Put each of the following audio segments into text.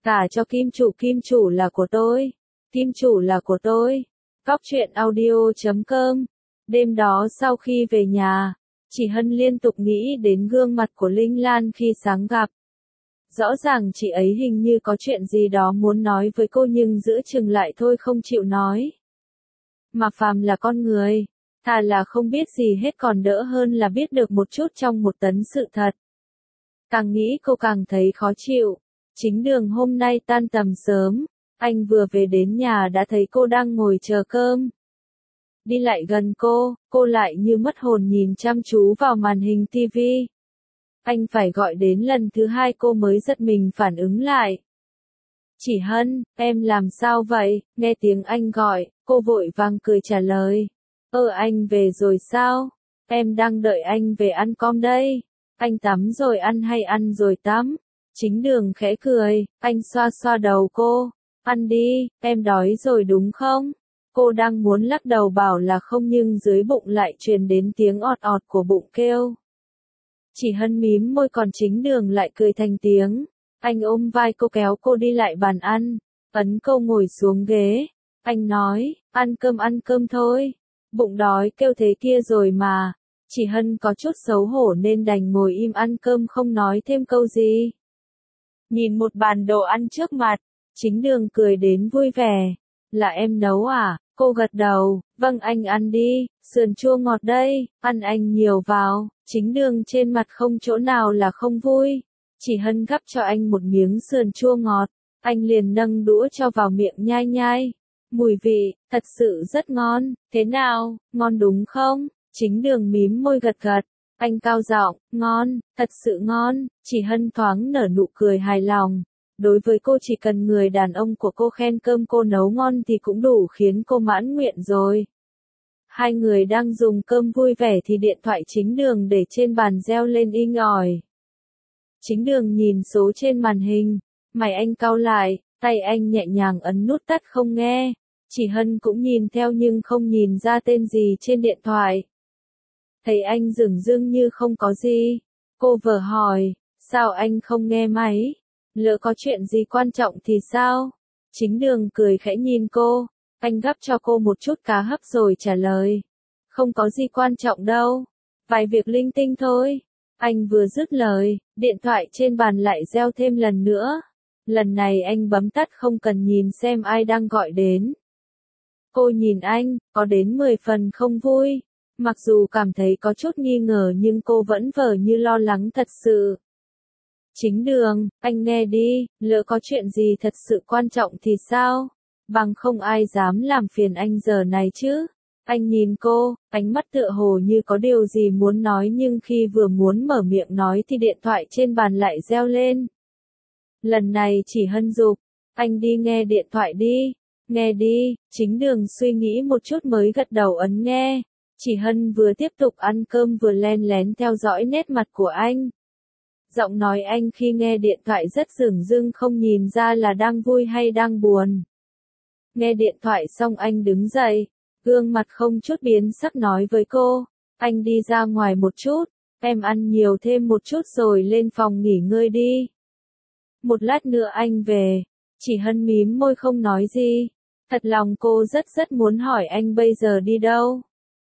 Cả cho kim chủ là của tôi. Kim chủ là của tôi. Góc truyện audio.com. Đêm đó sau khi về nhà, chị Hân liên tục nghĩ đến gương mặt của Linh Lan khi sáng gặp. Rõ ràng chị ấy hình như có chuyện gì đó muốn nói với cô nhưng giữ chừng lại thôi không chịu nói. Mà phàm là con người, thà là không biết gì hết còn đỡ hơn là biết được một chút trong một tấn sự thật. Càng nghĩ cô càng thấy khó chịu. Chính Đường hôm nay tan tầm sớm, anh vừa về đến nhà đã thấy cô đang ngồi chờ cơm. Đi lại gần cô lại như mất hồn nhìn chăm chú vào màn hình tivi. Anh phải gọi đến lần thứ hai cô mới giật mình phản ứng lại. Chị Hân, em làm sao vậy? Nghe tiếng anh gọi, cô vội vàng cười trả lời. Anh về rồi sao? Em đang đợi anh về ăn cơm đây. Anh tắm rồi ăn hay ăn rồi tắm? Chính Đường khẽ cười, anh xoa xoa đầu cô. Ăn đi, em đói rồi đúng không? Cô đang muốn lắc đầu bảo là không nhưng dưới bụng lại truyền đến tiếng ọt ọt của bụng kêu. Chị Hân mím môi còn Chính Đường lại cười thành tiếng. Anh ôm vai cô kéo cô đi lại bàn ăn, ấn cô ngồi xuống ghế. Anh nói, ăn cơm thôi. Bụng đói kêu thế kia rồi mà. Chị Hân có chút xấu hổ nên đành ngồi im ăn cơm không nói thêm câu gì. Nhìn một bàn đồ ăn trước mặt, Chính Đường cười đến vui vẻ. Là em nấu à? Cô gật đầu, vâng anh ăn đi, sườn chua ngọt đây, ăn anh nhiều vào. Chính Đường trên mặt không chỗ nào là không vui. Chị Hân gắp cho anh một miếng sườn chua ngọt, anh liền nâng đũa cho vào miệng nhai nhai. Mùi vị, thật sự rất ngon, thế nào, ngon đúng không? Chính Đường mím môi gật gật, anh cao giọng, ngon, thật sự ngon. Chị Hân thoáng nở nụ cười hài lòng. Đối với cô chỉ cần người đàn ông của cô khen cơm cô nấu ngon thì cũng đủ khiến cô mãn nguyện rồi. Hai người đang dùng cơm vui vẻ thì điện thoại Chính Đường để trên bàn reo lên inh ỏi. Chính Đường nhìn số trên màn hình, mày anh cau lại, tay anh nhẹ nhàng ấn nút tắt không nghe. Chị Hân cũng nhìn theo nhưng không nhìn ra tên gì trên điện thoại. Thấy anh dửng dưng như không có gì, cô vờ hỏi, sao anh không nghe máy? Lỡ có chuyện gì quan trọng thì sao? Chính Đường cười khẽ nhìn cô, anh gắp cho cô một chút cá hấp rồi trả lời. Không có gì quan trọng đâu, vài việc linh tinh thôi. Anh vừa dứt lời, điện thoại trên bàn lại reo thêm lần nữa. Lần này anh bấm tắt không cần nhìn xem ai đang gọi đến. Cô nhìn anh, có đến 10 phần không vui. Mặc dù cảm thấy có chút nghi ngờ nhưng cô vẫn vờ như lo lắng thật sự. Chính Đường, anh nghe đi, lỡ có chuyện gì thật sự quan trọng thì sao? Bằng không ai dám làm phiền anh giờ này chứ. Anh nhìn cô, ánh mắt tựa hồ như có điều gì muốn nói nhưng khi vừa muốn mở miệng nói thì điện thoại trên bàn lại reo lên. Lần này chỉ Hân giục, anh đi nghe điện thoại đi, nghe đi. Chính Đường suy nghĩ một chút mới gật đầu ấn nghe. Chỉ Hân vừa tiếp tục ăn cơm vừa len lén theo dõi nét mặt của anh. Giọng nói anh khi nghe điện thoại rất dửng dưng không nhìn ra là đang vui hay đang buồn. Nghe điện thoại xong anh đứng dậy, gương mặt không chút biến sắc nói với cô, anh đi ra ngoài một chút, em ăn nhiều thêm một chút rồi lên phòng nghỉ ngơi đi. Một lát nữa anh về. Chỉ Hân mím môi không nói gì. Thật lòng cô rất muốn hỏi anh bây giờ đi đâu.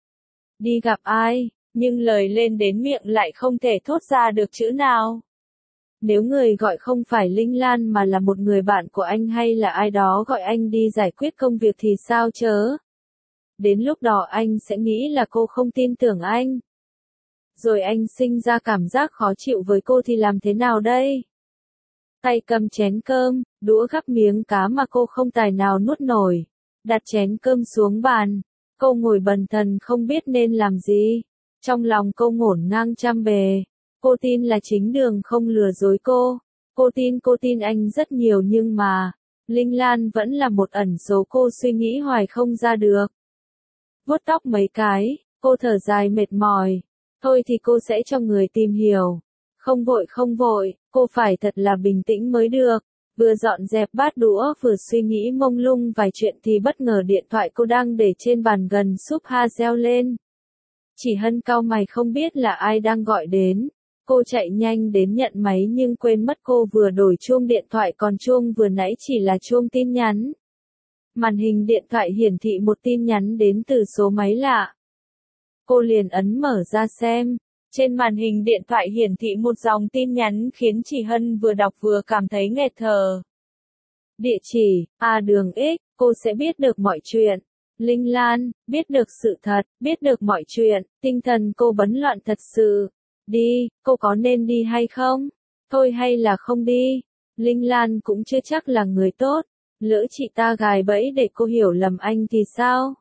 Đi gặp ai, nhưng lời lên đến miệng lại không thể thốt ra được chữ nào. Nếu người gọi không phải Linh Lan mà là một người bạn của anh hay là ai đó gọi anh đi giải quyết công việc thì sao chớ? Đến lúc đó anh sẽ nghĩ là cô không tin tưởng anh. Rồi anh sinh ra cảm giác khó chịu với cô thì làm thế nào đây? Tay cầm chén cơm, đũa gắp miếng cá mà cô không tài nào nuốt nổi. Đặt chén cơm xuống bàn. Cô ngồi bần thần không biết nên làm gì. Trong lòng cô ngổn ngang trăm bề. Cô tin là Chính Đường không lừa dối cô. Cô tin anh rất nhiều nhưng mà, Linh Lan vẫn là một ẩn số cô suy nghĩ hoài không ra được. Vuốt tóc mấy cái, cô thở dài mệt mỏi. Thôi thì cô sẽ cho người tìm hiểu. Không vội, cô phải thật là bình tĩnh mới được. Vừa dọn dẹp bát đũa vừa suy nghĩ mông lung vài chuyện thì bất ngờ điện thoại cô đang để trên bàn gần súp ha reo lên. Chỉ Hân cau mày không biết là ai đang gọi đến. Cô chạy nhanh đến nhận máy nhưng quên mất cô vừa đổi chuông điện thoại còn chuông vừa nãy chỉ là chuông tin nhắn. Màn hình điện thoại hiển thị một tin nhắn đến từ số máy lạ. Cô liền ấn mở ra xem. Trên màn hình điện thoại hiển thị một dòng tin nhắn khiến chị Hân vừa đọc vừa cảm thấy nghẹt thở. Địa chỉ, đường X, cô sẽ biết được mọi chuyện. Linh Lan, biết được sự thật, biết được mọi chuyện, tinh thần cô bấn loạn thật sự. Đi, cô có nên đi hay không? Thôi hay là không đi? Linh Lan cũng chưa chắc là người tốt. Lỡ chị ta gài bẫy để cô hiểu lầm anh thì sao?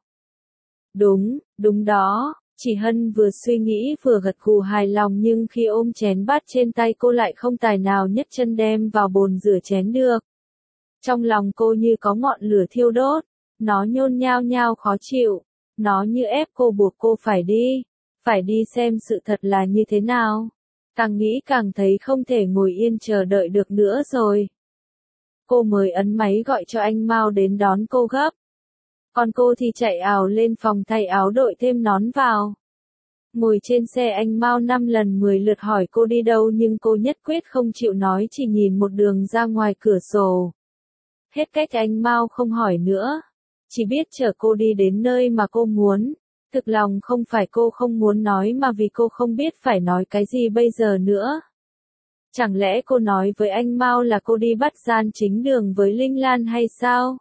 Đúng đó. Chị Hân vừa suy nghĩ vừa gật gù hài lòng nhưng khi ôm chén bát trên tay cô lại không tài nào nhấc chân đem vào bồn rửa chén được. Trong lòng cô như có ngọn lửa thiêu đốt, nó nhôn nhao nhao khó chịu, nó như ép cô buộc cô phải đi xem sự thật là như thế nào. Càng nghĩ càng thấy không thể ngồi yên chờ đợi được nữa rồi. Cô mới ấn máy gọi cho anh Mao đến đón cô gấp. Còn cô thì chạy ào lên phòng thay áo đội thêm nón vào. Ngồi trên xe anh Mao 5 lần 10 lượt hỏi cô đi đâu nhưng cô nhất quyết không chịu nói chỉ nhìn một đường ra ngoài cửa sổ. Hết cách anh Mao không hỏi nữa. Chỉ biết chở cô đi đến nơi mà cô muốn. Thực lòng không phải cô không muốn nói mà vì cô không biết phải nói cái gì bây giờ nữa. Chẳng lẽ cô nói với anh Mao là cô đi bắt gian chính đường với Linh Lan hay sao?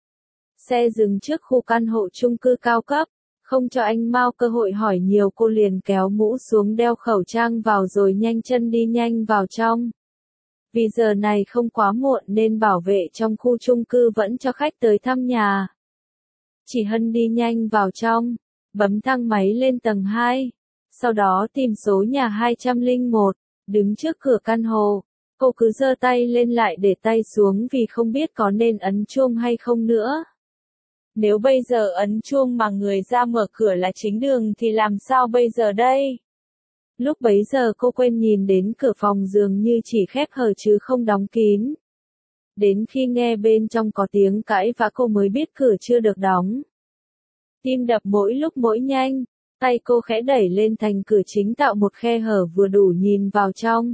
Xe dừng trước khu căn hộ chung cư cao cấp, không cho anh Mao cơ hội hỏi nhiều cô liền kéo mũ xuống đeo khẩu trang vào rồi nhanh chân đi nhanh vào trong. Vì giờ này không quá muộn nên bảo vệ trong khu chung cư vẫn cho khách tới thăm nhà. Chị Hân đi nhanh vào trong, bấm thang máy lên tầng 2, sau đó tìm số nhà 201, đứng trước cửa căn hộ, cô cứ giơ tay lên lại để tay xuống vì không biết có nên ấn chuông hay không nữa. Nếu bây giờ ấn chuông mà người ra mở cửa là chính đường thì làm sao bây giờ đây? Lúc bấy giờ cô quên nhìn đến cửa phòng dường như chỉ khép hờ chứ không đóng kín. Đến khi nghe bên trong có tiếng cãi vã cô mới biết cửa chưa được đóng. Tim đập mỗi lúc mỗi nhanh, tay cô khẽ đẩy lên thành cửa chính tạo một khe hở vừa đủ nhìn vào trong.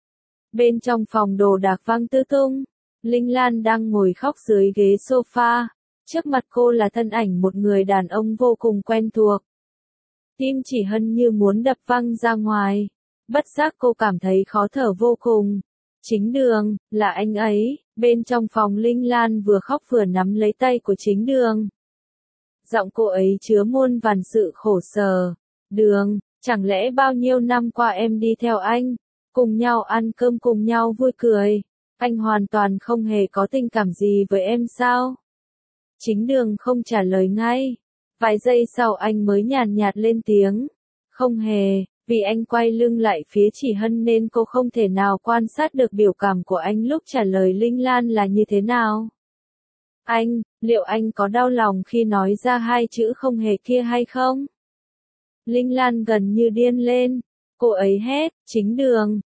Bên trong phòng đồ đạc văng tứ tung, Linh Lan đang ngồi khóc dưới ghế sofa, trước mặt cô là thân ảnh một người đàn ông vô cùng quen thuộc. Tim chỉ Hân như muốn đập văng ra ngoài, bất giác cô cảm thấy khó thở vô cùng. Chính đường, là anh ấy, bên trong phòng Linh Lan vừa khóc vừa nắm lấy tay của chính đường. Giọng cô ấy chứa muôn vàn sự khổ sở. Đường, chẳng lẽ bao nhiêu năm qua em đi theo anh, cùng nhau ăn cơm cùng nhau vui cười, anh hoàn toàn không hề có tình cảm gì với em sao? Chính đường không trả lời ngay. Vài giây sau anh mới nhàn nhạt lên tiếng. Không hề, vì anh quay lưng lại phía chị Hân nên cô không thể nào quan sát được biểu cảm của anh lúc trả lời Linh Lan là như thế nào. Anh, liệu anh có đau lòng khi nói ra hai chữ không hề kia hay không? Linh Lan gần như điên lên. Cô ấy hét, chính đường,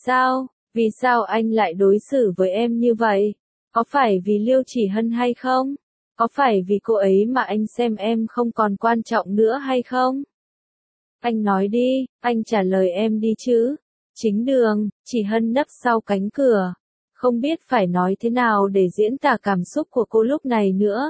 vì sao anh lại đối xử với em như vậy? Có phải vì Liêu Chỉ Hân hay không? Có phải vì cô ấy mà anh xem em không còn quan trọng nữa hay không? Anh nói đi, anh trả lời em đi chứ. Chính đường, Chỉ Hân nấp sau cánh cửa. Không biết phải nói thế nào để diễn tả cảm xúc của cô lúc này nữa.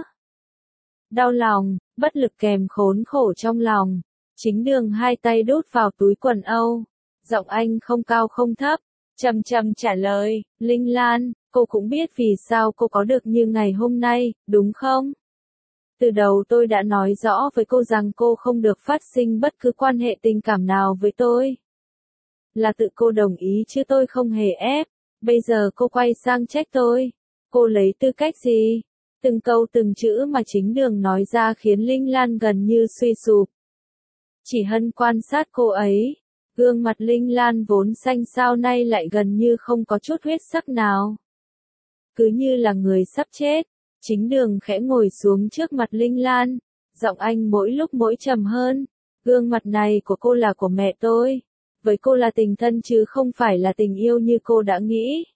Đau lòng, bất lực kèm khốn khổ trong lòng. Chính đường hai tay đút vào túi quần âu. Giọng anh không cao không thấp, trầm trầm trả lời, Linh Lan, cô cũng biết vì sao cô có được như ngày hôm nay, đúng không? Từ đầu tôi đã nói rõ với cô rằng cô không được phát sinh bất cứ quan hệ tình cảm nào với tôi. Là tự cô đồng ý chứ tôi không hề ép. Bây giờ cô quay sang trách tôi. Cô lấy tư cách gì? Từng câu từng chữ mà chính đường nói ra khiến Linh Lan gần như suy sụp. Chỉ Hân quan sát cô ấy. Gương mặt Linh Lan vốn xanh xao nay lại gần như không có chút huyết sắc nào. Cứ như là người sắp chết. Chính đường khẽ ngồi xuống trước mặt Linh Lan. Giọng anh mỗi lúc mỗi trầm hơn. Gương mặt này của cô là của mẹ tôi. Với cô là tình thân chứ không phải là tình yêu như cô đã nghĩ.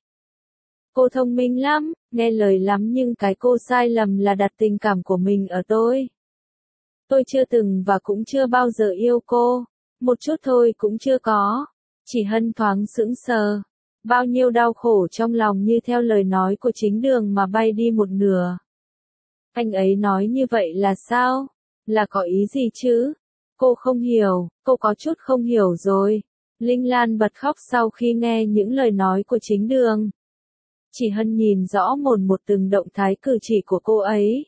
Cô thông minh lắm, nghe lời lắm nhưng cái cô sai lầm là đặt tình cảm của mình ở tôi. Tôi chưa từng và cũng chưa bao giờ yêu cô. Một chút thôi cũng chưa có. Chỉ Hân thoáng sững sờ. Bao nhiêu đau khổ trong lòng như theo lời nói của chính đường mà bay đi một nửa. Anh ấy nói như vậy là sao? Là có ý gì chứ? Cô không hiểu, cô có chút không hiểu rồi. Linh Lan bật khóc sau khi nghe những lời nói của chính đường. Chỉ Hân nhìn rõ một từng động thái cử chỉ của cô ấy.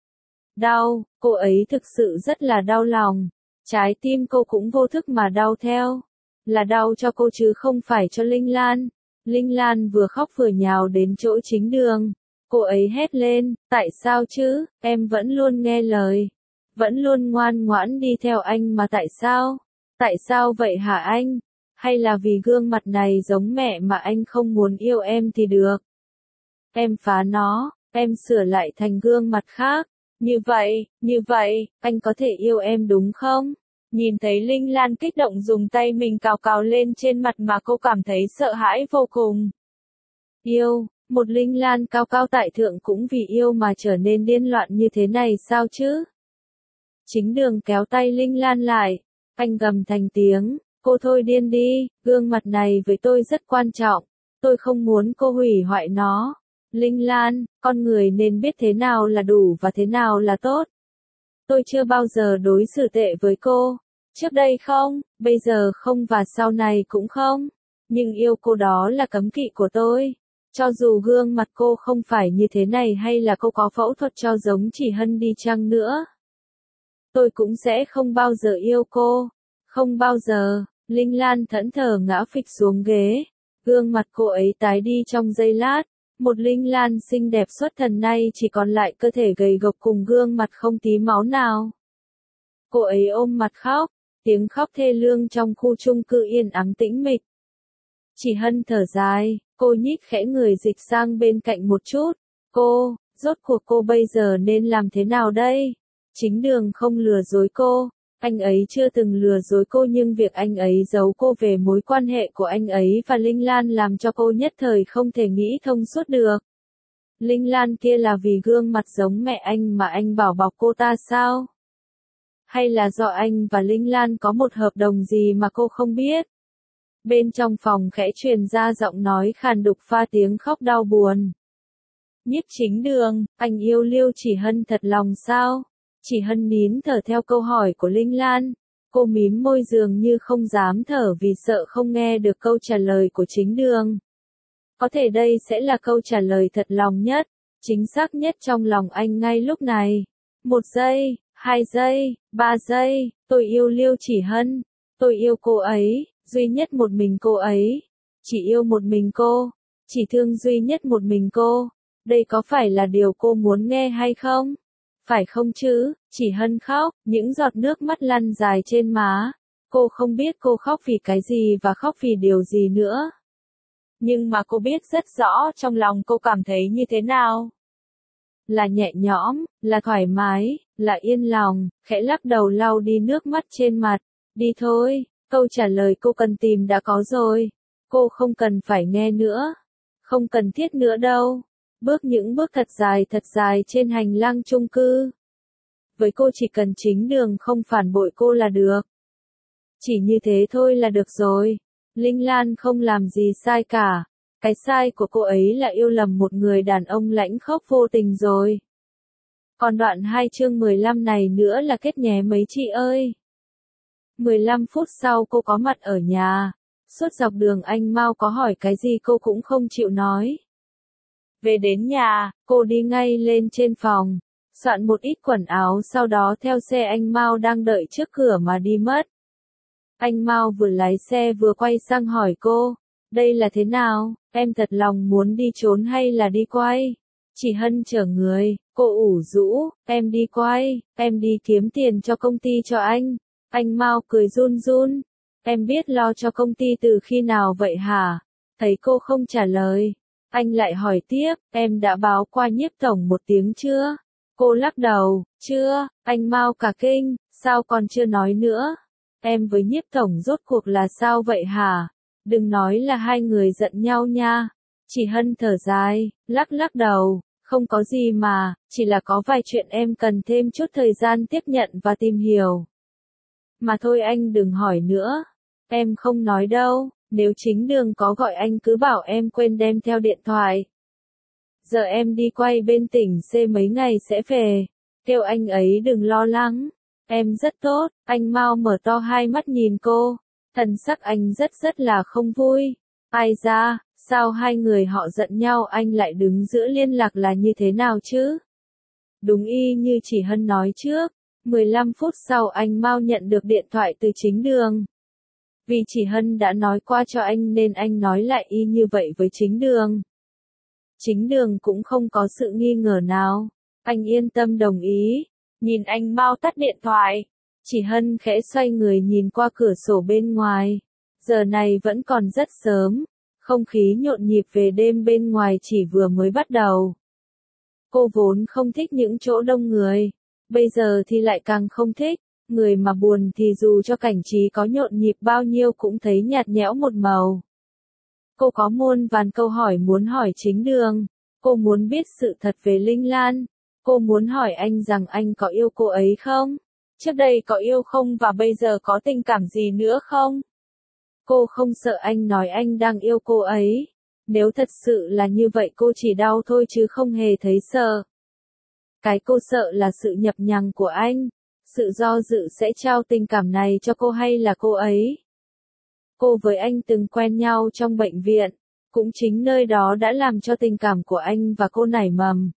Đau, cô ấy thực sự rất là đau lòng. Trái tim cô cũng vô thức mà đau theo. Là đau cho cô chứ không phải cho Linh Lan. Linh Lan vừa khóc vừa nhào đến chỗ chính đường. Cô ấy hét lên, tại sao chứ, em vẫn luôn nghe lời. Vẫn luôn ngoan ngoãn đi theo anh mà tại sao? Tại sao vậy hả anh? Hay là vì gương mặt này giống mẹ mà anh không muốn yêu em thì được? Em phá nó, em sửa lại thành gương mặt khác. Như vậy, anh có thể yêu em đúng không? Nhìn thấy Linh Lan kích động dùng tay mình cào cào lên trên mặt mà cô cảm thấy sợ hãi vô cùng. Yêu, một Linh Lan cao cao tại thượng cũng vì yêu mà trở nên điên loạn như thế này sao chứ? Chính đường kéo tay Linh Lan lại, anh gầm thành tiếng, cô thôi điên đi, gương mặt này với tôi rất quan trọng, tôi không muốn cô hủy hoại nó. Linh Lan, con người nên biết thế nào là đủ và thế nào là tốt. Tôi chưa bao giờ đối xử tệ với cô. Trước đây không, bây giờ không và sau này cũng không. Nhưng yêu cô đó là cấm kỵ của tôi. Cho dù gương mặt cô không phải như thế này hay là cô có phẫu thuật cho giống Chỉ Hân đi chăng nữa. Tôi cũng sẽ không bao giờ yêu cô. Không bao giờ. Linh Lan thẫn thờ ngã phịch xuống ghế. Gương mặt cô ấy tái đi trong giây lát. Một Linh Lan xinh đẹp xuất thần nay chỉ còn lại cơ thể gầy gộc cùng gương mặt không tí máu nào. Cô ấy ôm mặt khóc, tiếng khóc thê lương trong khu chung cư yên ắng tĩnh mịch. Chỉ Hân thở dài, cô nhích khẽ người dịch sang bên cạnh một chút. Cô, rốt cuộc cô bây giờ nên làm thế nào đây? Chính đường không lừa dối cô. Anh ấy chưa từng lừa dối cô nhưng việc anh ấy giấu cô về mối quan hệ của anh ấy và Linh Lan làm cho cô nhất thời không thể nghĩ thông suốt được. Linh Lan kia là vì gương mặt giống mẹ anh mà anh bảo bọc cô ta sao? Hay là do anh và Linh Lan có một hợp đồng gì mà cô không biết? Bên trong phòng khẽ truyền ra giọng nói khàn đục pha tiếng khóc đau buồn. Nhiếp chính đường, anh yêu Liêu Chỉ Hân thật lòng sao? Chỉ Hân nín thở theo câu hỏi của Linh Lan. Cô mím môi dường như không dám thở vì sợ không nghe được câu trả lời của chính đường. Có thể đây sẽ là câu trả lời thật lòng nhất, chính xác nhất trong lòng anh ngay lúc này. 1 giây, 2 giây, 3 giây, tôi yêu Liêu Chỉ Hân. Tôi yêu cô ấy, duy nhất một mình cô ấy. Chỉ yêu một mình cô, chỉ thương duy nhất một mình cô. Đây có phải là điều cô muốn nghe hay không? Phải không chứ? Chỉ Hân khóc, những giọt nước mắt lăn dài trên má. Cô không biết cô khóc vì cái gì và khóc vì điều gì nữa. Nhưng mà cô biết rất rõ trong lòng cô cảm thấy như thế nào. Là nhẹ nhõm, là thoải mái, là yên lòng, khẽ lắc đầu lau đi nước mắt trên mặt. Đi thôi, câu trả lời cô cần tìm đã có rồi. Cô không cần phải nghe nữa. Không cần thiết nữa đâu. Bước những bước thật dài trên hành lang chung cư. Với cô chỉ cần chính đường không phản bội cô là được. Chỉ như thế thôi là được rồi. Linh Lan không làm gì sai cả. Cái sai của cô ấy là yêu lầm một người đàn ông lãnh khốc vô tình rồi. Còn đoạn 2 chương 15 này nữa là kết nhé mấy chị ơi. 15 phút sau cô có mặt ở nhà. Suốt dọc đường anh Mao có hỏi cái gì cô cũng không chịu nói. Về đến nhà, cô đi ngay lên trên phòng, soạn một ít quần áo sau đó theo xe anh Mao đang đợi trước cửa mà đi mất. Anh Mao vừa lái xe vừa quay sang hỏi cô, đây là thế nào, em thật lòng muốn đi trốn hay là đi quay? Chỉ Hân chở người, cô ủ rũ, em đi quay, em đi kiếm tiền cho công ty cho anh. Anh Mao cười run run, em biết lo cho công ty từ khi nào vậy hả? Thấy cô không trả lời. Anh lại hỏi tiếp, em đã báo qua Nhiếp tổng một tiếng chưa? Cô lắc đầu, chưa, anh Mao cả kinh, sao còn chưa nói nữa? Em với Nhiếp tổng rốt cuộc là sao vậy hả? Đừng nói là hai người giận nhau nha. Chỉ Hân thở dài, lắc đầu, không có gì mà, chỉ là có vài chuyện em cần thêm chút thời gian tiếp nhận và tìm hiểu. Mà thôi anh đừng hỏi nữa, em không nói đâu, Nếu chính đường có gọi anh cứ bảo em quên đem theo điện thoại. Giờ em đi quay bên tỉnh C mấy ngày sẽ về. Kêu anh ấy đừng lo lắng. Em rất tốt. Anh Mao mở to hai mắt nhìn cô. Thần sắc anh rất là không vui. Ai ra, sao hai người họ giận nhau anh lại đứng giữa liên lạc là như thế nào chứ? Đúng y như chị Hân nói trước. 15 phút sau anh Mao nhận được điện thoại từ chính đường. Vì chị Hân đã nói qua cho anh nên anh nói lại y như vậy với chính đường. Chính đường cũng không có sự nghi ngờ nào. Anh yên tâm đồng ý. Nhìn anh Mao tắt điện thoại. Chị Hân khẽ xoay người nhìn qua cửa sổ bên ngoài. Giờ này vẫn còn rất sớm. Không khí nhộn nhịp về đêm bên ngoài chỉ vừa mới bắt đầu. Cô vốn không thích những chỗ đông người. Bây giờ thì lại càng không thích. Người mà buồn thì dù cho cảnh trí có nhộn nhịp bao nhiêu cũng thấy nhạt nhẽo một màu. Cô có muôn vàn câu hỏi muốn hỏi chính đường. Cô muốn biết sự thật về Linh Lan. Cô muốn hỏi anh rằng anh có yêu cô ấy không? Trước đây có yêu không và bây giờ có tình cảm gì nữa không? Cô không sợ anh nói anh đang yêu cô ấy. Nếu thật sự là như vậy cô chỉ đau thôi chứ không hề thấy sợ. Cái cô sợ là sự nhập nhằng của anh. Sự do dự sẽ trao tình cảm này cho cô hay là cô ấy. Cô với anh từng quen nhau trong bệnh viện. Cũng chính nơi đó đã làm cho tình cảm của anh và cô nảy mầm.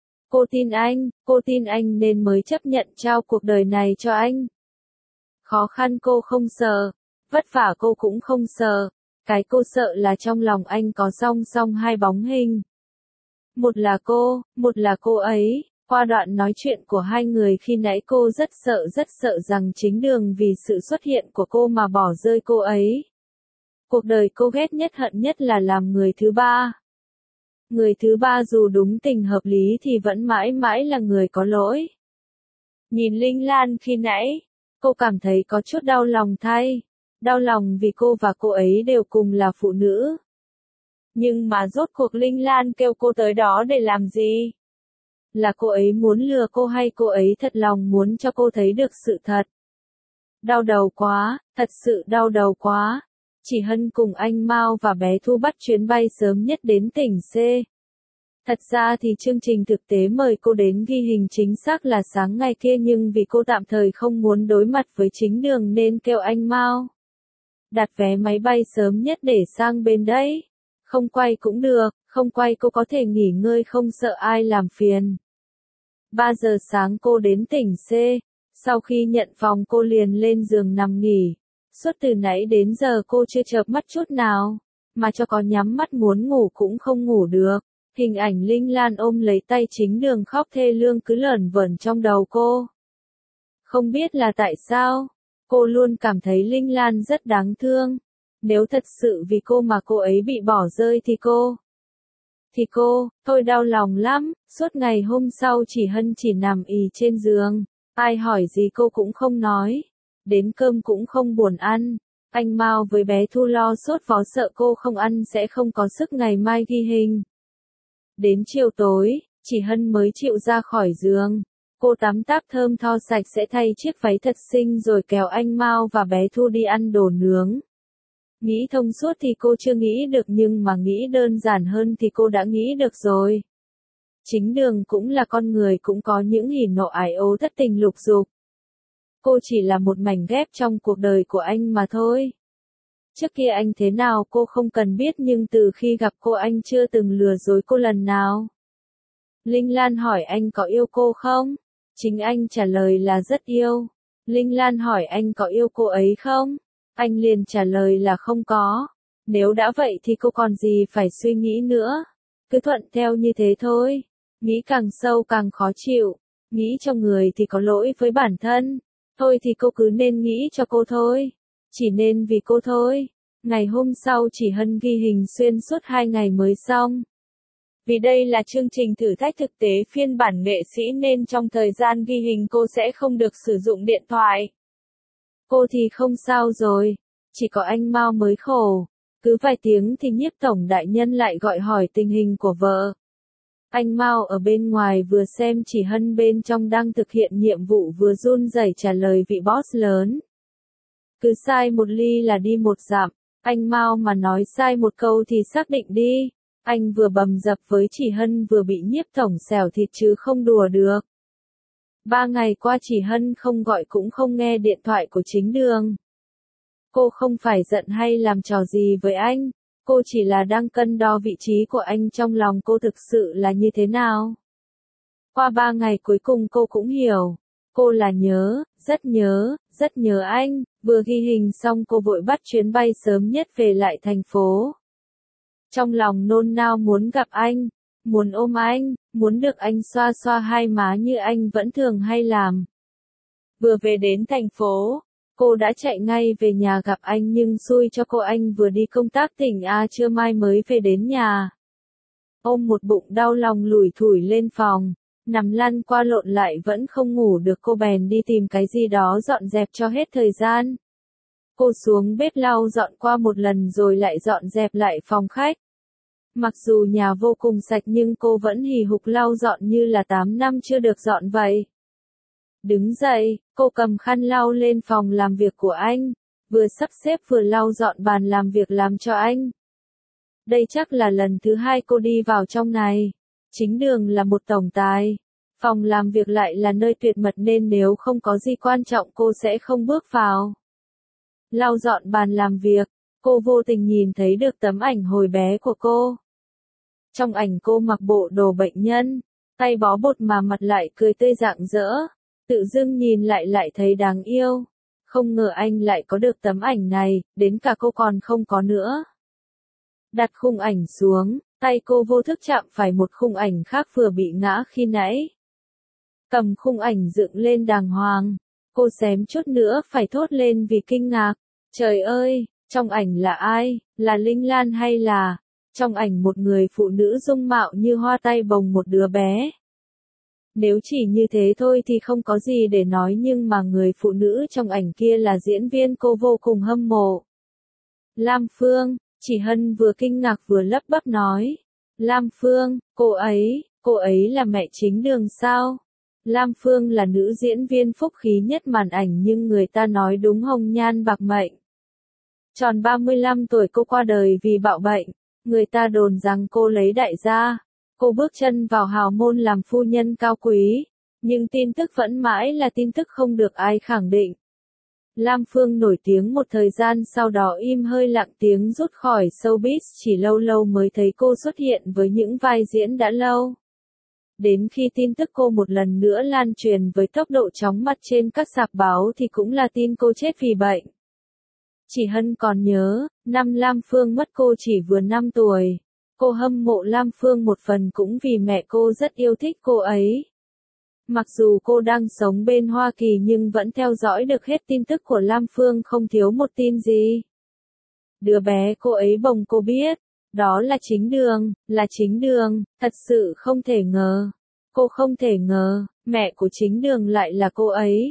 Cô tin anh nên mới chấp nhận trao cuộc đời này cho anh. Khó khăn cô không sợ, vất vả cô cũng không sợ. Cái cô sợ là trong lòng anh có song song hai bóng hình. Một là cô ấy. Qua đoạn nói chuyện của hai người khi nãy cô rất sợ rằng chính đường vì sự xuất hiện của cô mà bỏ rơi cô ấy. Cuộc đời cô ghét nhất hận nhất là làm người thứ ba. Người thứ ba dù đúng tình hợp lý thì vẫn mãi mãi là người có lỗi. Nhìn Linh Lan khi nãy, cô cảm thấy có chút đau lòng thay. Đau lòng vì cô và cô ấy đều cùng là phụ nữ. Nhưng mà rốt cuộc Linh Lan kêu cô tới đó để làm gì? Là cô ấy muốn lừa cô hay cô ấy thật lòng muốn cho cô thấy được sự thật? Đau đầu quá, thật sự đau đầu quá. Chị Hân cùng anh Mao và bé Thu bắt chuyến bay sớm nhất đến tỉnh C. Thật ra thì chương trình thực tế mời cô đến ghi hình chính xác là sáng ngày kia nhưng vì cô tạm thời không muốn đối mặt với chính đường nên kêu anh Mao đặt vé máy bay sớm nhất để sang bên đấy. Không quay cũng được, không quay cô có thể nghỉ ngơi không sợ ai làm phiền. 3 giờ sáng cô đến tỉnh C. Sau khi nhận phòng cô liền lên giường nằm nghỉ. Suốt từ nãy đến giờ cô chưa chợp mắt chút nào, mà cho có nhắm mắt muốn ngủ cũng không ngủ được. Hình ảnh Linh Lan ôm lấy tay chính đường khóc thê lương cứ lởn vởn trong đầu cô. Không biết là tại sao, cô luôn cảm thấy Linh Lan rất đáng thương. Nếu thật sự vì cô mà cô ấy bị bỏ rơi thì tôi đau lòng lắm. Suốt ngày hôm sau chỉ Hân chỉ nằm ì trên giường, ai hỏi gì cô cũng không nói. Đến cơm cũng không buồn ăn. Anh Mao với bé Thu lo sốt vó sợ cô không ăn sẽ không có sức ngày mai ghi hình. Đến chiều tối, chị Hân mới chịu ra khỏi giường. Cô tắm táp thơm tho sạch sẽ thay chiếc váy thật xinh rồi kéo anh Mao và bé Thu đi ăn đồ nướng. Nghĩ thông suốt thì cô chưa nghĩ được nhưng mà nghĩ đơn giản hơn thì cô đã nghĩ được rồi. Chính đường cũng là con người cũng có những hỉ nộ ái ố thất tình lục dục. Cô chỉ là một mảnh ghép trong cuộc đời của anh mà thôi. Trước kia anh thế nào cô không cần biết nhưng từ khi gặp cô anh chưa từng lừa dối cô lần nào. Linh Lan hỏi anh có yêu cô không? Chính anh trả lời là rất yêu. Linh Lan hỏi anh có yêu cô ấy không? Anh liền trả lời là không có. Nếu đã vậy thì cô còn gì phải suy nghĩ nữa. Cứ thuận theo như thế thôi. Nghĩ càng sâu càng khó chịu. Nghĩ cho người thì có lỗi với bản thân. Thôi thì cô cứ nên nghĩ cho cô thôi. Chỉ nên vì cô thôi. Ngày hôm sau chỉ Hân ghi hình xuyên suốt 2 ngày mới xong. Vì đây là chương trình thử thách thực tế phiên bản nghệ sĩ nên trong thời gian ghi hình cô sẽ không được sử dụng điện thoại. Cô thì không sao rồi. Chỉ có anh Mao mới khổ. Cứ vài tiếng thì Nhiếp tổng đại nhân lại gọi hỏi tình hình của vợ. Anh Mao ở bên ngoài vừa xem chỉ Hân bên trong đang thực hiện nhiệm vụ vừa run rẩy trả lời vị boss lớn. Cứ sai một ly là đi một dặm. Anh mau mà nói sai một câu thì xác định đi. Anh vừa bầm dập với chị Hân vừa bị nhiếp tổng xẻo thịt chứ không đùa được. 3 ngày qua chị Hân không gọi cũng không nghe điện thoại của Chính Đường. Cô không phải giận hay làm trò gì với anh, cô chỉ là đang cân đo vị trí của anh trong lòng cô thực sự là như thế nào. Qua 3 ngày cuối cùng cô cũng hiểu, cô là nhớ, rất nhớ anh, vừa ghi hình xong cô vội bắt chuyến bay sớm nhất về lại thành phố. Trong lòng nôn nao muốn gặp anh, muốn ôm anh, muốn được anh xoa xoa hai má như anh vẫn thường hay làm. Vừa về đến thành phố, cô đã chạy ngay về nhà gặp anh nhưng xui cho cô anh vừa đi công tác tỉnh A trưa mai mới về đến nhà. Ôm một bụng đau lòng lủi thủi lên phòng, nằm lăn qua lộn lại vẫn không ngủ được cô bèn đi tìm cái gì đó dọn dẹp cho hết thời gian. Cô xuống bếp lau dọn qua một lần rồi lại dọn dẹp lại phòng khách. Mặc dù nhà vô cùng sạch nhưng cô vẫn hì hục lau dọn như là 8 năm chưa được dọn vậy. Đứng dậy, cô cầm khăn lau lên phòng làm việc của anh, vừa sắp xếp vừa lau dọn bàn làm việc làm cho anh. Đây chắc là lần thứ 2 cô đi vào trong này. Chính Đường là một tổng tài, phòng làm việc lại là nơi tuyệt mật nên nếu không có gì quan trọng cô sẽ không bước vào. Lau dọn bàn làm việc, cô vô tình nhìn thấy được tấm ảnh hồi bé của cô. Trong ảnh cô mặc bộ đồ bệnh nhân, tay bó bột mà mặt lại cười tươi rạng rỡ, tự dưng nhìn lại thấy đáng yêu. Không ngờ anh lại có được tấm ảnh này, đến cả cô còn không có nữa. Đặt khung ảnh xuống, tay cô vô thức chạm phải một khung ảnh khác vừa bị ngã khi nãy. Cầm khung ảnh dựng lên đàng hoàng, cô xém chút nữa phải thốt lên vì kinh ngạc. Trời ơi, trong ảnh là ai, là Linh Lan hay là... Trong ảnh một người phụ nữ dung mạo như hoa tay bồng một đứa bé. Nếu chỉ như thế thôi thì không có gì để nói nhưng mà người phụ nữ trong ảnh kia là diễn viên cô vô cùng hâm mộ. Lam Phương, chị Hân vừa kinh ngạc vừa lắp bắp nói. Lam Phương, cô ấy là mẹ Chính Đường sao? Lam Phương là nữ diễn viên phúc khí nhất màn ảnh nhưng người ta nói đúng hồng nhan bạc mệnh. Tròn 35 tuổi cô qua đời vì bạo bệnh. Người ta đồn rằng cô lấy đại gia, cô bước chân vào hào môn làm phu nhân cao quý, nhưng tin tức vẫn mãi là tin tức không được ai khẳng định. Lam Phương nổi tiếng một thời gian sau đó im hơi lặng tiếng rút khỏi showbiz, chỉ lâu lâu mới thấy cô xuất hiện với những vai diễn đã lâu. Đến khi tin tức cô một lần nữa lan truyền với tốc độ chóng mặt trên các sạp báo thì cũng là tin cô chết vì bệnh. Chị Hân còn nhớ, năm Lam Phương mất cô chỉ vừa 5 tuổi. Cô hâm mộ Lam Phương một phần cũng vì mẹ cô rất yêu thích cô ấy. Mặc dù cô đang sống bên Hoa Kỳ nhưng vẫn theo dõi được hết tin tức của Lam Phương không thiếu một tin gì. Đứa bé cô ấy bồng cô biết, đó là Chính Đường, thật sự không thể ngờ. Cô không thể ngờ, mẹ của Chính Đường lại là cô ấy.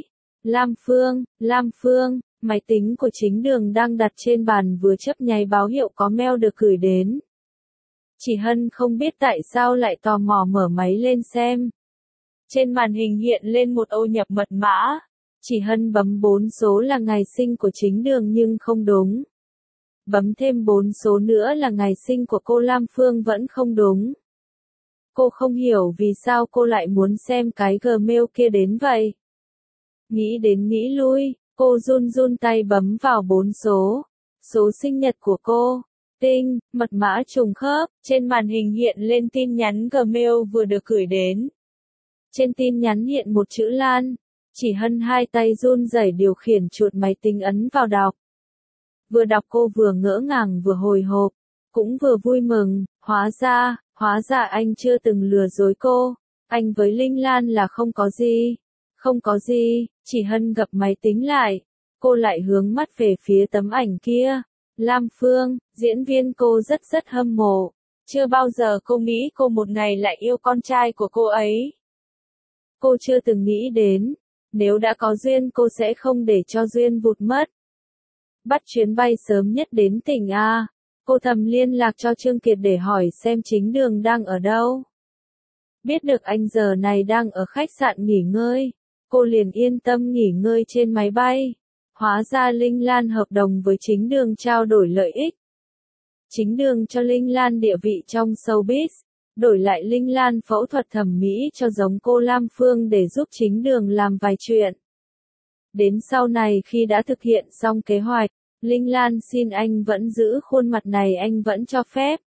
Lam Phương. Máy tính của Chính Đường đang đặt trên bàn vừa chớp nháy báo hiệu có mail được gửi đến. Chị Hân không biết tại sao lại tò mò mở máy lên xem. Trên màn hình hiện lên một ô nhập mật mã. Chị Hân bấm 4 số là ngày sinh của Chính Đường nhưng không đúng. Bấm thêm 4 số nữa là ngày sinh của cô Lam Phương vẫn không đúng. Cô không hiểu vì sao cô lại muốn xem cái Gmail kia đến vậy. Nghĩ đến nghĩ lui. Cô run tay bấm vào 4 số. Số sinh nhật của cô. Tinh, mật mã trùng khớp. Trên màn hình hiện lên tin nhắn Gmail vừa được gửi đến. Trên tin nhắn hiện một chữ Lan. Chỉ Hân hai tay run rẩy điều khiển chuột máy tính ấn vào đọc. Vừa đọc cô vừa ngỡ ngàng vừa hồi hộp. Cũng vừa vui mừng. Hóa ra anh chưa từng lừa dối cô. Anh với Linh Lan là không có gì. Không có gì, chỉ Hân gập máy tính lại. Cô lại hướng mắt về phía tấm ảnh kia. Lam Phương, diễn viên cô rất hâm mộ. Chưa bao giờ cô nghĩ cô một ngày lại yêu con trai của cô ấy. Cô chưa từng nghĩ đến, nếu đã có duyên cô sẽ không để cho duyên vụt mất. Bắt chuyến bay sớm nhất đến tỉnh A. Cô thầm liên lạc cho Trương Kiệt để hỏi xem Chính Đường đang ở đâu. Biết được anh giờ này đang ở khách sạn nghỉ ngơi. Cô liền yên tâm nghỉ ngơi trên máy bay. Hóa ra Linh Lan hợp đồng với Chính Đường trao đổi lợi ích. Chính Đường cho Linh Lan địa vị trong showbiz, đổi lại Linh Lan phẫu thuật thẩm mỹ cho giống cô Lam Phương để giúp Chính Đường làm vài chuyện. Đến sau này khi đã thực hiện xong kế hoạch, Linh Lan xin anh vẫn giữ khuôn mặt này, anh vẫn cho phép.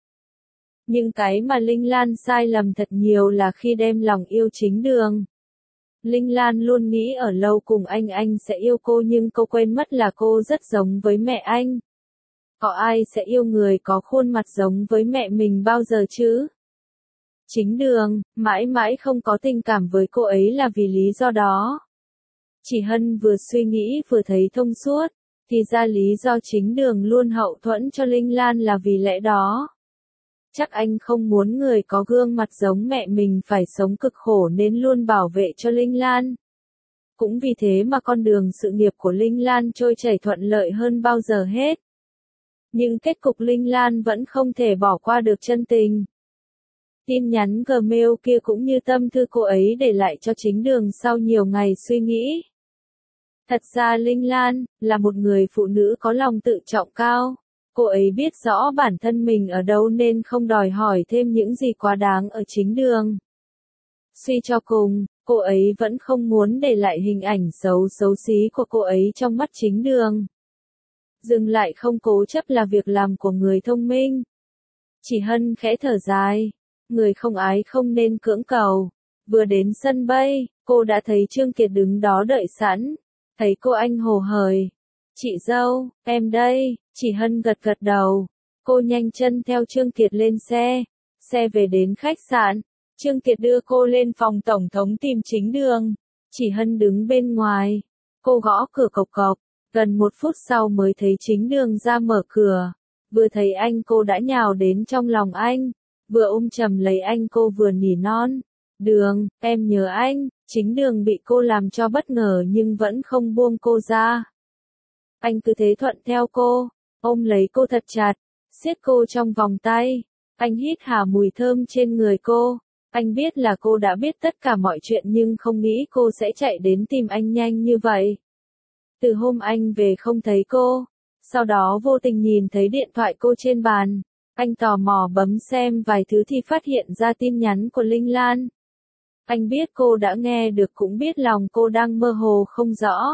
Nhưng cái mà Linh Lan sai lầm thật nhiều là khi đem lòng yêu Chính Đường. Linh Lan luôn nghĩ ở lâu cùng anh sẽ yêu cô, nhưng cô quên mất là cô rất giống với mẹ anh. Có ai sẽ yêu người có khuôn mặt giống với mẹ mình bao giờ chứ? Chính Đường mãi mãi không có tình cảm với cô ấy là vì lý do đó. Chỉ Hân vừa suy nghĩ vừa thấy thông suốt, thì ra lý do Chính Đường luôn hậu thuẫn cho Linh Lan là vì lẽ đó. Chắc anh không muốn người có gương mặt giống mẹ mình phải sống cực khổ nên luôn bảo vệ cho Linh Lan. Cũng vì thế mà con đường sự nghiệp của Linh Lan trôi chảy thuận lợi hơn bao giờ hết. Nhưng kết cục Linh Lan vẫn không thể bỏ qua được chân tình. Tin nhắn Gmail kia cũng như tâm thư cô ấy để lại cho Chính Đường sau nhiều ngày suy nghĩ. Thật ra Linh Lan là một người phụ nữ có lòng tự trọng cao. Cô ấy biết rõ bản thân mình ở đâu nên không đòi hỏi thêm những gì quá đáng ở Chính Đường. Suy cho cùng, cô ấy vẫn không muốn để lại hình ảnh xấu xí của cô ấy trong mắt Chính Đường. Dừng lại không cố chấp là việc làm của người thông minh. Chỉ Hân khẽ thở dài. Người không ái không nên cưỡng cầu. Vừa đến sân bay, cô đã thấy Trương Kiệt đứng đó đợi sẵn. Thấy cô anh hồ hởi. Chị dâu, em đây. Chỉ Hân gật gật đầu. Cô nhanh chân theo Trương Kiệt lên xe. Xe về đến khách sạn. Trương Kiệt đưa cô lên phòng tổng thống tìm Chính Đường. Chỉ Hân đứng bên ngoài. Cô gõ cửa cộc cộc. Gần 1 phút sau mới thấy Chính Đường ra mở cửa. Vừa thấy anh cô đã nhào đến trong lòng anh. Vừa ôm chầm lấy anh cô vừa nỉ non. Đường, em nhớ anh. Chính Đường bị cô làm cho bất ngờ nhưng vẫn không buông cô ra. Anh cứ thế thuận theo cô, ôm lấy cô thật chặt, siết cô trong vòng tay. Anh hít hà mùi thơm trên người cô. Anh biết là cô đã biết tất cả mọi chuyện nhưng không nghĩ cô sẽ chạy đến tìm anh nhanh như vậy. Từ hôm anh về không thấy cô, sau đó vô tình nhìn thấy điện thoại cô trên bàn. Anh tò mò bấm xem vài thứ thì phát hiện ra tin nhắn của Linh Lan. Anh biết cô đã nghe được cũng biết lòng cô đang mơ hồ không rõ.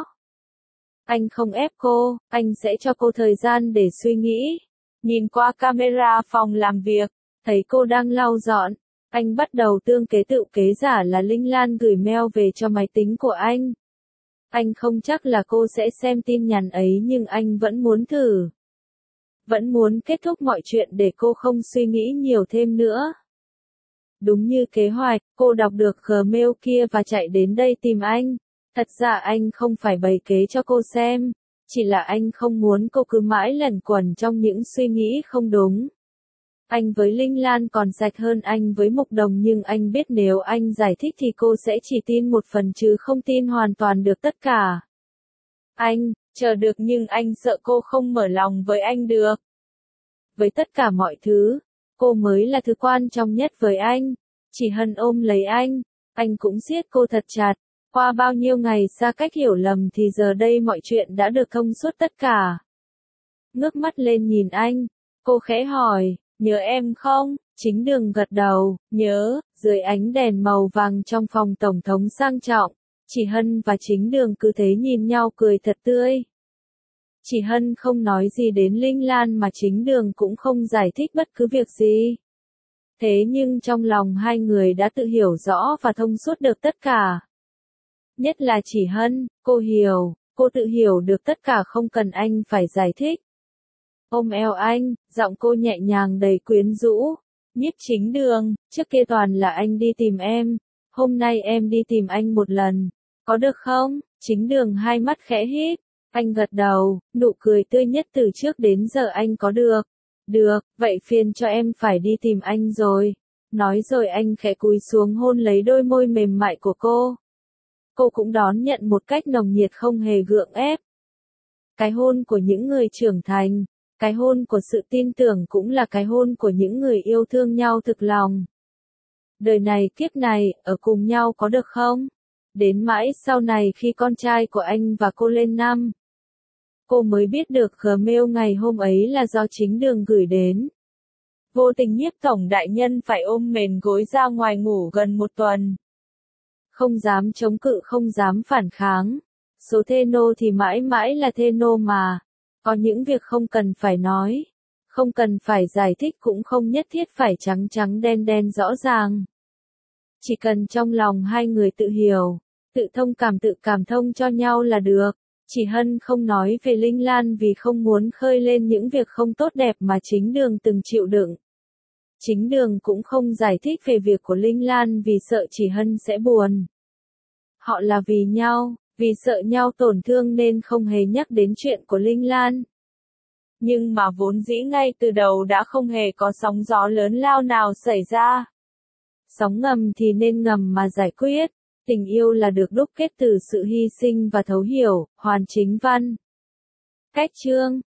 Anh không ép cô, anh sẽ cho cô thời gian để suy nghĩ. Nhìn qua camera phòng làm việc, thấy cô đang lau dọn. Anh bắt đầu tương kế tự kế giả là Linh Lan gửi mail về cho máy tính của anh. Anh không chắc là cô sẽ xem tin nhắn ấy nhưng anh vẫn muốn thử. Vẫn muốn kết thúc mọi chuyện để cô không suy nghĩ nhiều thêm nữa. Đúng như kế hoạch, cô đọc được Gmail kia và chạy đến đây tìm anh. Thật ra anh không phải bày kế cho cô xem, chỉ là anh không muốn cô cứ mãi lẩn quẩn trong những suy nghĩ không đúng. Anh với Linh Lan còn sạch hơn anh với Mục Đồng nhưng anh biết nếu anh giải thích thì cô sẽ chỉ tin một phần chứ không tin hoàn toàn được tất cả. Anh, chờ được nhưng anh sợ cô không mở lòng với anh được. Với tất cả mọi thứ, cô mới là thứ quan trọng nhất với anh. Chỉ Hân ôm lấy anh cũng siết cô thật chặt. Qua bao nhiêu ngày xa cách hiểu lầm thì giờ đây mọi chuyện đã được thông suốt tất cả. Ngước mắt lên nhìn anh, cô khẽ hỏi, nhớ em không? Chính Đường gật đầu, nhớ. Dưới ánh đèn màu vàng trong phòng tổng thống sang trọng, Chỉ Hân và Chính Đường cứ thế nhìn nhau cười thật tươi. Chỉ Hân không nói gì đến Linh Lan mà Chính Đường cũng không giải thích bất cứ việc gì. Thế nhưng trong lòng hai người đã tự hiểu rõ và thông suốt được tất cả. Nhất là Chỉ Hân, cô tự hiểu được tất cả không cần anh phải giải thích. Ôm eo anh, giọng cô nhẹ nhàng đầy quyến rũ. Nhiếp Chính Đường, trước kia toàn là anh đi tìm em, hôm nay em đi tìm anh một lần, có được không? Chính Đường hai mắt khẽ híp, anh gật đầu, nụ cười tươi nhất từ trước đến giờ anh có được. Được, vậy phiền cho em phải đi tìm anh rồi. Nói rồi anh khẽ cúi xuống hôn lấy đôi môi mềm mại của cô. Cô cũng đón nhận một cách nồng nhiệt không hề gượng ép. Cái hôn của những người trưởng thành, cái hôn của sự tin tưởng cũng là cái hôn của những người yêu thương nhau thực lòng. Đời này kiếp này, ở cùng nhau có được không? Đến mãi sau này khi con trai của anh và cô lên năm cô mới biết được Gmail ngày hôm ấy là do chính Đường gửi đến. Vô tình Nhiếp tổng đại nhân phải ôm mền gối ra ngoài ngủ gần một tuần. Không dám chống cự, không dám phản kháng. Số thê nô thì mãi mãi là thê nô mà. Có những việc không cần phải nói. Không cần phải giải thích, cũng không nhất thiết phải trắng trắng đen đen rõ ràng. Chỉ cần trong lòng hai người tự hiểu, tự cảm thông cho nhau là được. Chỉ Hân không nói về Linh Lan vì không muốn khơi lên những việc không tốt đẹp mà chính Đường từng chịu đựng. Chính Đường cũng không giải thích về việc của Linh Lan vì sợ Chỉ Hân sẽ buồn. Họ là vì nhau, vì sợ nhau tổn thương nên không hề nhắc đến chuyện của Linh Lan. Nhưng mà vốn dĩ ngay từ đầu đã không hề có sóng gió lớn lao nào xảy ra. Sóng ngầm thì nên ngầm mà giải quyết. Tình yêu là được đúc kết từ sự hy sinh và thấu hiểu. Hoàn Chính Văn. Cách chương